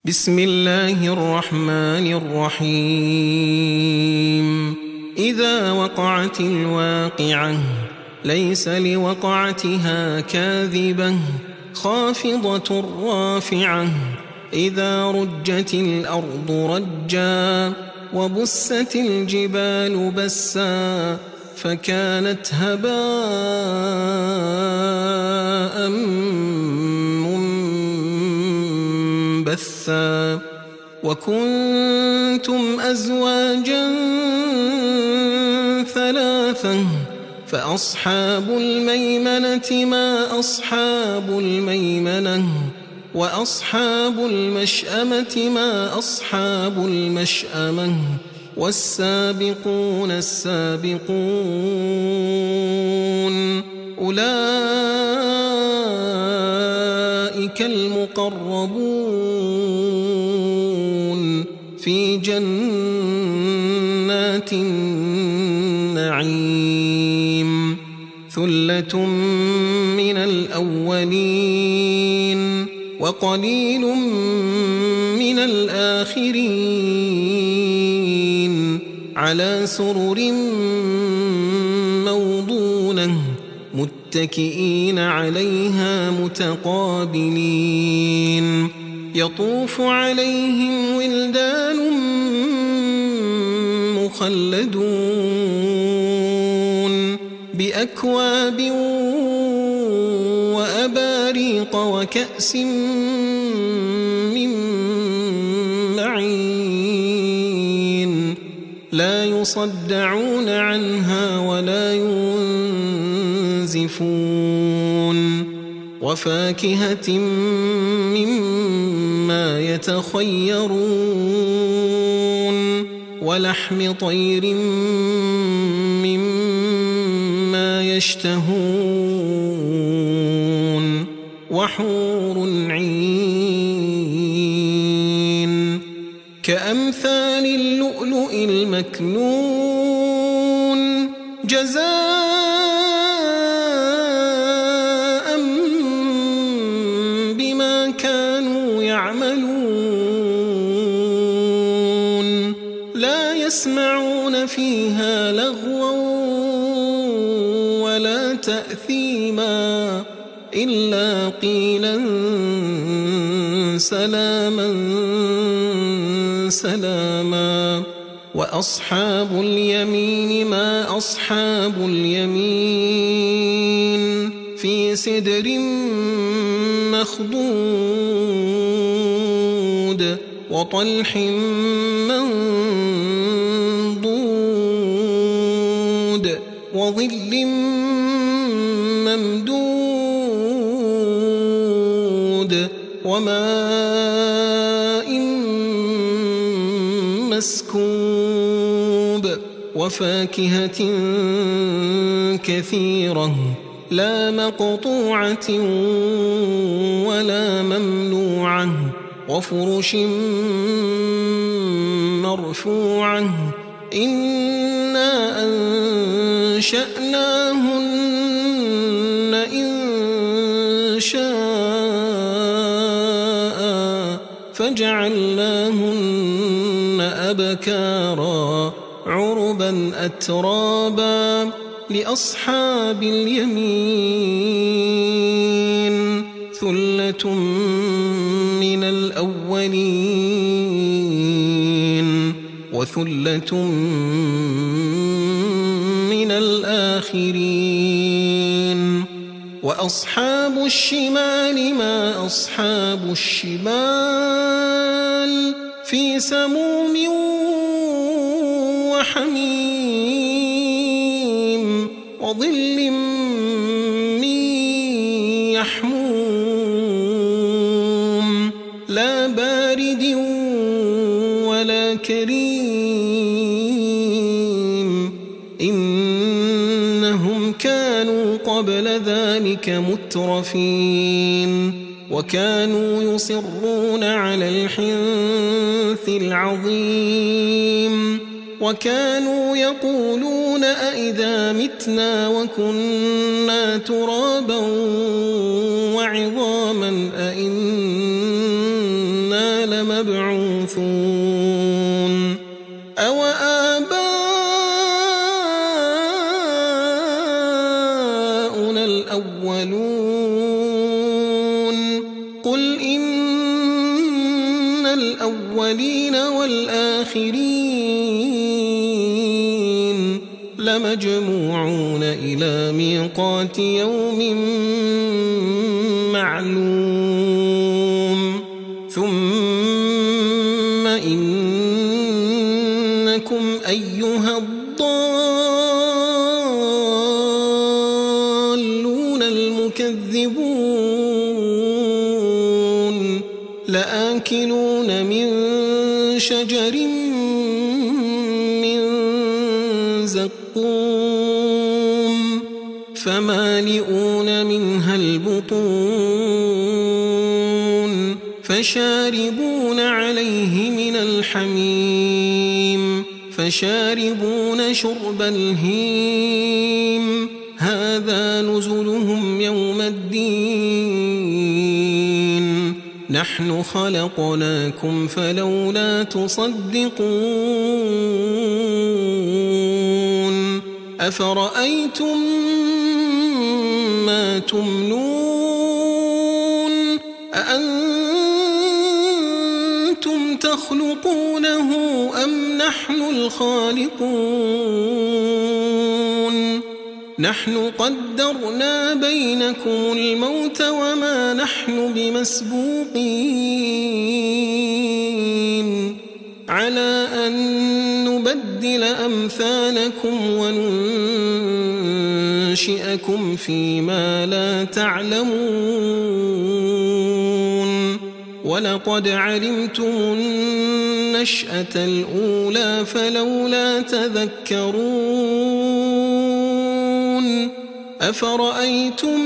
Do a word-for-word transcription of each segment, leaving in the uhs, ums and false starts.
بسم الله الرحمن الرحيم إذا وقعت الواقعة ليس لوقعتها كاذبة خافضة رافعة إذا رجت الأرض رجا وبست الجبال بسا فكانت هباء منبثا وكنتم أزواجا ثلاثا فأصحاب الميمنة ما أصحاب الميمنة وأصحاب المشأمة ما أصحاب المشأمة والسابقون السابقون أولئك المقربون في جنات النعيم ثلة من الأولين وقليل من الآخرين على سرر موضونة متكئين عليها متقابلين يطوف عليهم ولدان مخلدون بأكواب وأباريق وكأس من معين لا يصدعون عنها ولا ينزفون وفاكهة مما يتخيرون ولحم طير مما يشتهون وحور عين كأمثال اللؤلؤ المكنون جزاء بما كانوا يعملون لا يسمعون فيها لغوا ولا تأثيما إلا قيلا سلاما سلاما وأصحاب اليمين ما أصحاب اليمين في سدر مخضود وطلح منضود وظل ممدود وماء مسكوب وفاكهة كثيرة لا مقطوعة ولا ممنوعة وفرش مرفوعة إنا أنشأناهن إن شاء فجعلناهن أبكارا عربا أترابا لأصحاب اليمين ثلة من الأولين وثلة من الآخرين وأصحاب الشمال ما أصحاب الشمال في سموم وحميم وظل من يحموم لا بارد ولا كريم إنهم كانوا قبل ذلك مترفين وكانوا يصرون على الحنث العظيم وكانوا يقولون أئذا متنا وكنا ترابا وعظاما أئنا لمبعوثون لمبعوثون أوآباؤنا الأولون قل إن الأولين والآخرين لمجموعون إلى ميقات يوم معلوم ثم إنكم أيها الضالون المكذبون لآكلون من شجر من زقوم فمالئون منها البطون فشاربون عليه من الحميم فشاربون شرب الهيم هذا نزلهم يوم الدين نحن خلقناكم فلولا تصدقون أفرأيتم ما تمنون أأنتم تخلقونه أم نحن الخالقون نحن قدرنا بينكم الموت وما نحن بمسبوقين على أن نبدل أمثالكم وننشئكم فيما لا تعلمون ولقد علمتم النشأة الأولى فلولا تذكرون أفرأيتم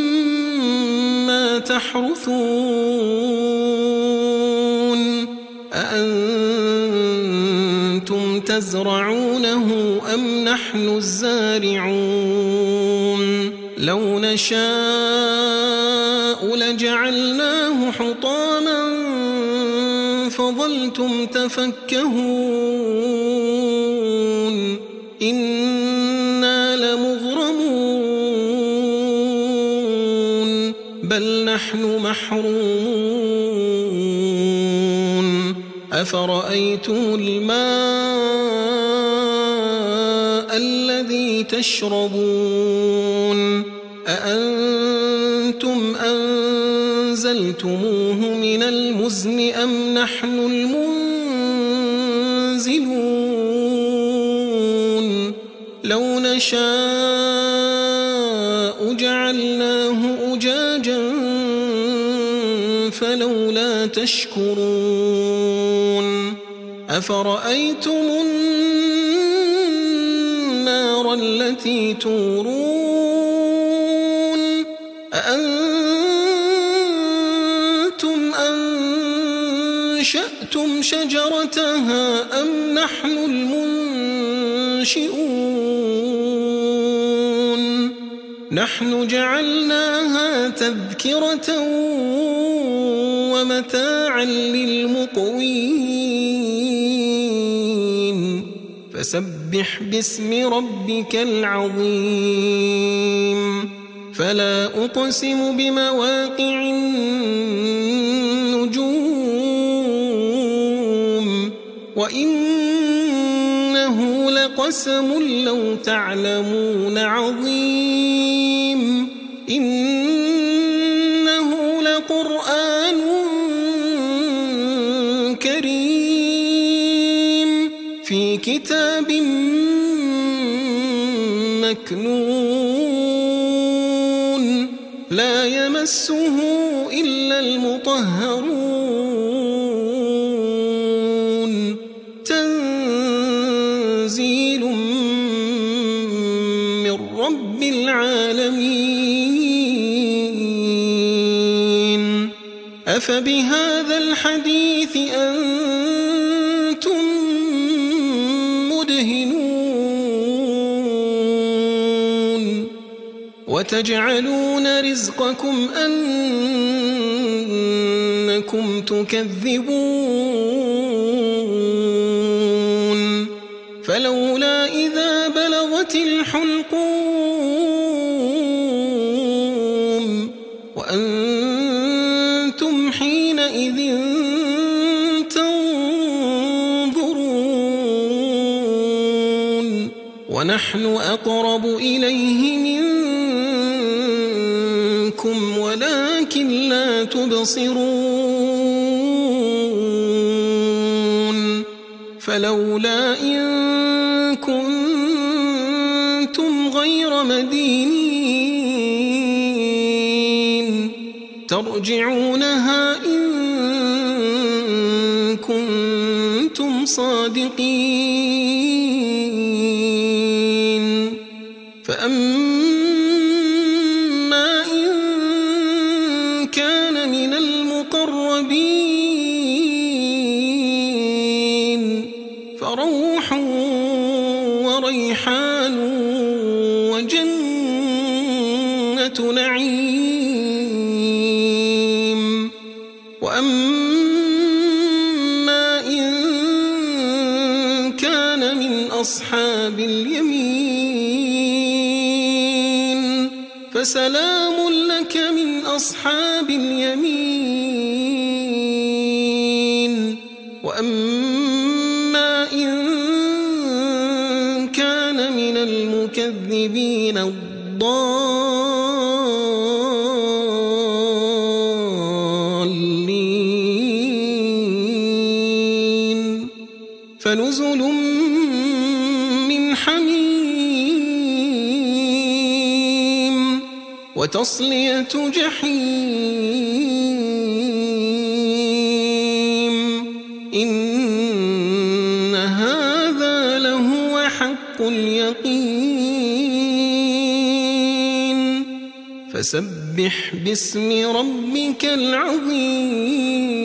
ما تحرثون أأنتم تزرعونه أم نحن الزارعون لو نشاء لجعلناه حطاما فظلتم تفكهون إنا لمغرمون بل نحن محرومون أفرأيتم الماء الذي تشربون أأنتم أنزلتموه من المزن أم نحن المنزلون لو نشاء جعلناه أجاجا فلولا تشكرون أفرأيتم النار التي تورون أأنتم أنشأتم شجرتها أم نحن المنشئون نحن جعلناها تذكرة ومتاعا للمقوين فسبح باسم ربك العظيم فلا أقسم بمواقع النجوم وإنه لقسم لو تعلمون عظيم إنه لقرآن كريم في كتاب مكنون لا يمسه إلا المطهرون تنزيل من رب العالمين أفبهذا الحديث أنتم مدهنون وتجعلون رزقكم أنكم إنكم تكذبون فلولا إذا بلغت الحلقوم وأنتم حينئذ تنظرون ونحن أقرب إليه منكم ولكن لا تبصرون فلولا إن كنتم غير مدينين ترجعونها إن كنتم صادقين فأما إن كان من المقربين فروح وريحان وجنة نعيم وأما إن كان من أصحاب اليمين فسلام لك من أصحاب اليمين وأما إن كان من المكذبين الضالين فنزل من حميم وتصلية جحيم إن هذا لهو حق اليقين فسبح باسم ربك العظيم.